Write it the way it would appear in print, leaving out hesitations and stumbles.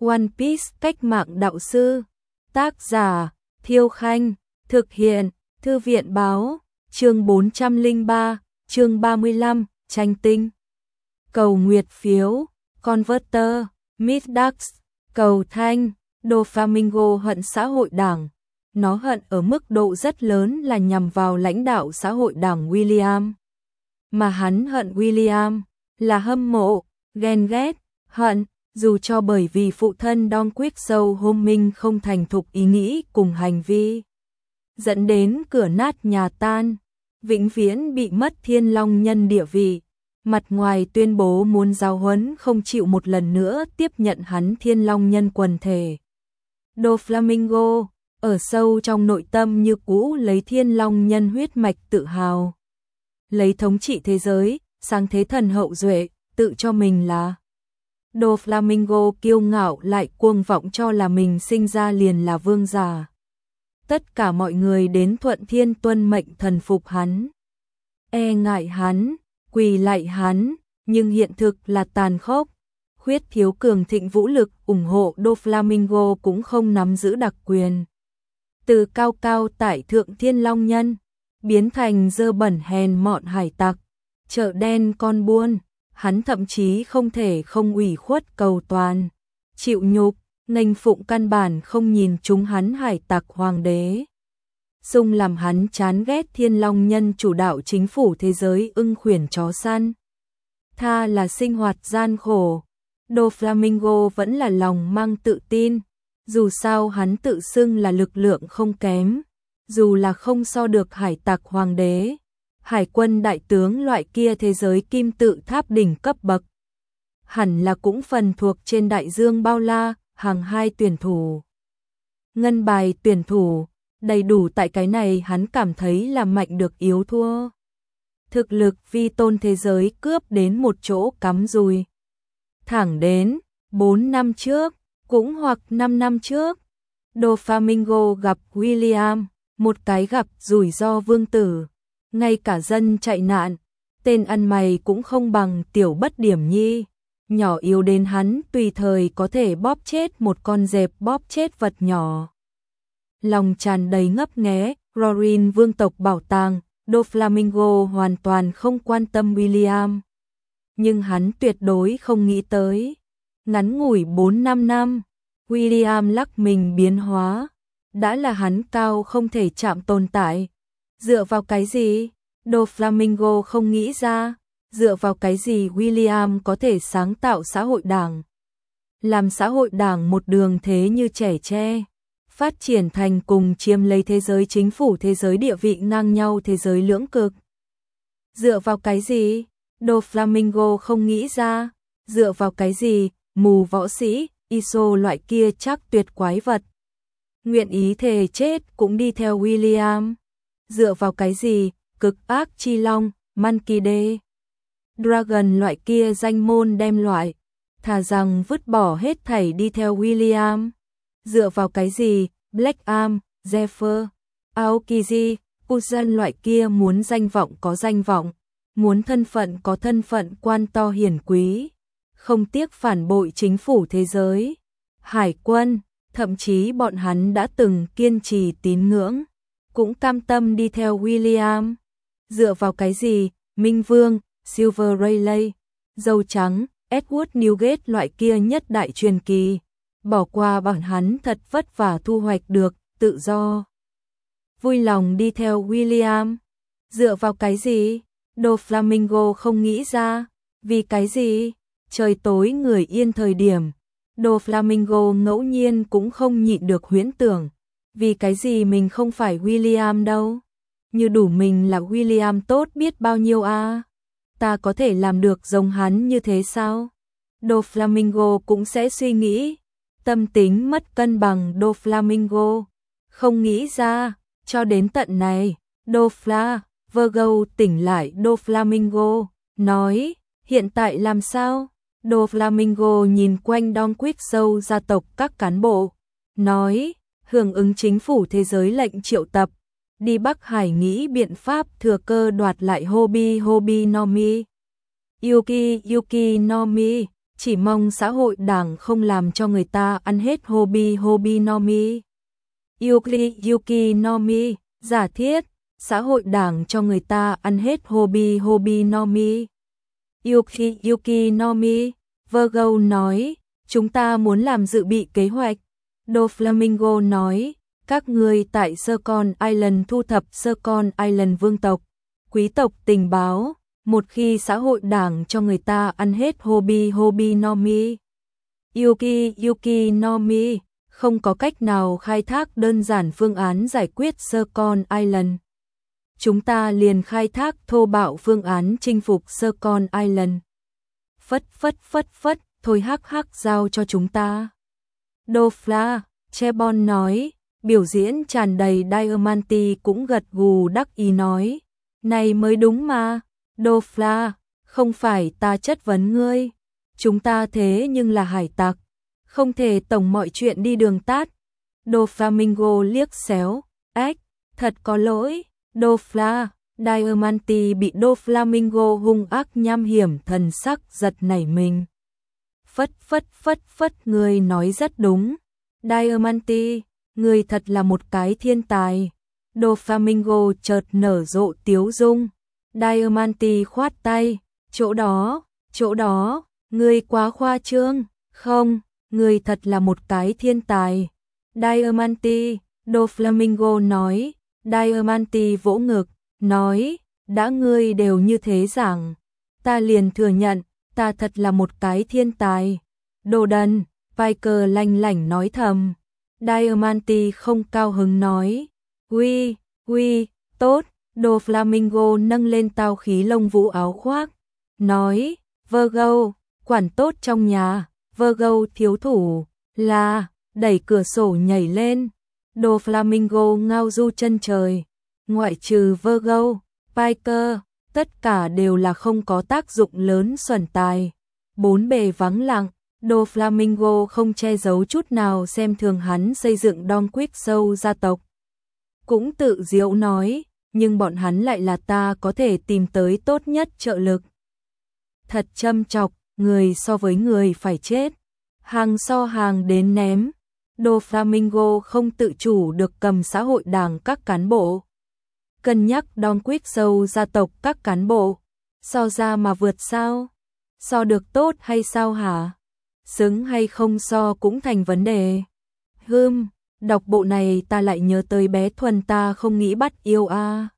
One Piece cách mạng đạo sư. Tác giả Thiêu Khanh. Thực hiện Thư viện Báo. Chương 403, chương 35, tranh tinh. Cầu nguyệt phiếu, Converter, Middax, cầu thanh. Doflamingo hận xã hội đảng. Nó hận ở mức độ rất lớn là nhằm vào lãnh đạo xã hội đảng William. Mà hắn hận William là hâm mộ, ghen ghét, hận, dù cho bởi vì phụ thân Don Quixote hôm minh không thành thục ý nghĩ cùng hành vi, dẫn đến cửa nát nhà tan, vĩnh viễn bị mất Thiên Long Nhân địa vị. Mặt ngoài tuyên bố muốn giáo huấn, không chịu một lần nữa tiếp nhận hắn Thiên Long Nhân quần thể. Doflamingo ở sâu trong nội tâm như cũ lấy Thiên Long Nhân huyết mạch tự hào, lấy thống trị thế giới, sáng thế thần hậu duệ, tự cho mình là Doflamingo kiêu ngạo lại cuồng vọng cho là mình sinh ra liền là vương giả. Tất cả mọi người đến thuận thiên tuân mệnh thần phục hắn, e ngại hắn, quỳ lạy hắn, nhưng hiện thực là tàn khốc. Khuyết thiếu cường thịnh vũ lực ủng hộ, Doflamingo cũng không nắm giữ đặc quyền. Từ cao cao tại thượng Thiên Long Nhân, biến thành dơ bẩn hèn mọn hải tặc, chợ đen con buôn, hắn thậm chí không thể không ủy khuất cầu toàn, chịu nhục, nghênh phụng căn bản không nhìn chúng hắn hải tặc hoàng đế. Xung làm hắn chán ghét Thiên Long Nhân chủ đạo chính phủ thế giới ưng khuyển chó săn. Tha là sinh hoạt gian khổ, Doflamingo vẫn là lòng mang tự tin, dù sao hắn tự xưng là lực lượng không kém, dù là không so được hải tặc hoàng đế, hải quân đại tướng loại kia thế giới kim tự tháp đỉnh cấp bậc. Hẳn là cũng phần thuộc trên đại dương bao la, hàng hai tuyển thủ. Ngân bài tuyển thủ, đầy đủ tại cái này hắn cảm thấy là mạnh được yếu thua. Thực lực vi tôn thế giới cướp đến một chỗ cắm rùi. Thẳng đến 4 năm trước, cũng hoặc 5 năm trước, Doflamingo gặp William, một cái gặp rủi ro vương tử, ngay cả dân chạy nạn, tên ăn mày cũng không bằng tiểu bất điểm nhi, nhỏ yếu đến hắn tùy thời có thể bóp chết một con dẹp, bóp chết vật nhỏ. Lòng tràn đầy ngấp nghé, Rorin vương tộc bảo tàng, Doflamingo hoàn toàn không quan tâm William. Nhưng hắn tuyệt đối không nghĩ tới, ngắn ngủi 4-5 năm, William lắc mình biến hóa, đã là hắn cao không thể chạm tồn tại. Dựa vào cái gì? Doflamingo không nghĩ ra, dựa vào cái gì William có thể sáng tạo xã hội đảng, làm xã hội đảng một đường thế như trẻ tre, phát triển thành cùng chiếm lấy thế giới chính phủ thế giới địa vị ngang nhau thế giới lưỡng cực. Dựa vào cái gì? Doflamingo không nghĩ ra, dựa vào cái gì, mù võ sĩ, Iso loại kia chắc tuyệt quái vật, nguyện ý thề chết cũng đi theo William. Dựa vào cái gì, cực ác chi long, Monkey Dragon loại kia danh môn đem loại, thà rằng vứt bỏ hết thảy đi theo William. Dựa vào cái gì, Black Arm, Zephyr, Aokiji, Kuzan loại kia muốn danh vọng có danh vọng, muốn thân phận có thân phận, quan to hiển quý, không tiếc phản bội chính phủ thế giới, hải quân, thậm chí bọn hắn đã từng kiên trì tín ngưỡng, cũng cam tâm đi theo William. Dựa vào cái gì, Minh Vương, Silver Rayleigh, dâu trắng, Edward Newgate loại kia nhất đại truyền kỳ, bỏ qua bọn hắn thật vất vả thu hoạch được tự do, vui lòng đi theo William. Dựa vào cái gì? Doflamingo không nghĩ ra, vì cái gì? Trời tối người yên thời điểm, Doflamingo ngẫu nhiên cũng không nhịn được huyễn tưởng, vì cái gì mình không phải William đâu? Như đủ mình là William tốt biết bao nhiêu a. Ta có thể làm được giống hắn như thế sao? Doflamingo cũng sẽ suy nghĩ. Tâm tính mất cân bằng Doflamingo không nghĩ ra, cho đến tận này, Virgo tỉnh lại Doflamingo, nói, hiện tại làm sao? Doflamingo nhìn quanh Don Quixote gia tộc các cán bộ, nói, hưởng ứng chính phủ thế giới lệnh triệu tập, đi Bắc Hải nghĩ biện pháp thừa cơ đoạt lại Hobby Nomi. Yuki Nomi, chỉ mong xã hội đảng không làm cho người ta ăn hết hobby nomi. Yuki nomi, giả thiết, xã hội đảng cho người ta ăn hết hobby nomi. Yuki nomi, Virgo nói, chúng ta muốn làm dự bị kế hoạch. Doflamingo nói, các người tại Second Island thu thập Second Island vương tộc, quý tộc tình báo, một khi xã hội đảng cho người ta ăn hết hobby nomi. Yuki nomi, không có cách nào khai thác đơn giản phương án giải quyết Second Island. Chúng ta liền khai thác thô bạo phương án chinh phục Second Island. Phất, thôi hắc giao cho chúng ta. Dofla, Chebon nói, biểu diễn tràn đầy Diamanti cũng gật gù đắc ý nói, này mới đúng mà, Dofla, không phải ta chất vấn ngươi, chúng ta thế nhưng là hải tặc, không thể tổng mọi chuyện đi đường tắt. Doflamingo liếc xéo, ếch, thật có lỗi, Dofla, Diamanti bị Doflamingo hung ác nham hiểm thần sắc giật nảy mình. Phất, người nói rất đúng. Diamanti, người thật là một cái thiên tài. Doflamingo chợt nở rộ tiếu dung. Diamanti khoát tay, chỗ đó, người quá khoa trương, không, người thật là một cái thiên tài. Diamanti, Doflamingo nói, Diamanti vỗ ngực, nói, đã ngươi đều như thế rằng, ta liền thừa nhận, ta thật là một cái thiên tài. Đồ đần, Viker lanh lảnh nói thầm. Diamanti không cao hứng nói, Uy, tốt. Doflamingo nâng lên tao khí lông vũ áo khoác, nói, Virgo, quản tốt trong nhà, Virgo thiếu thủ, là, đẩy cửa sổ nhảy lên. Doflamingo ngao du chân trời, ngoại trừ Virgo, Viker, tất cả đều là không có tác dụng lớn xuẩn tài. Bốn bề vắng lặng, Doflamingo không che giấu chút nào xem thường hắn xây dựng Don Quixote gia tộc. Cũng tự diễu nói, nhưng bọn hắn lại là ta có thể tìm tới tốt nhất trợ lực. Thật châm chọc, người so với người phải chết. Hàng so hàng đến ném. Doflamingo không tự chủ được cầm xã hội đảng các cán bộ. Cân nhắc Don Quixote gia tộc các cán bộ. So ra mà vượt sao? So được tốt hay sao hả? Xứng hay không so cũng thành vấn đề. Đọc bộ này ta lại nhớ tới bé Thuần ta không nghĩ bắt yêu a.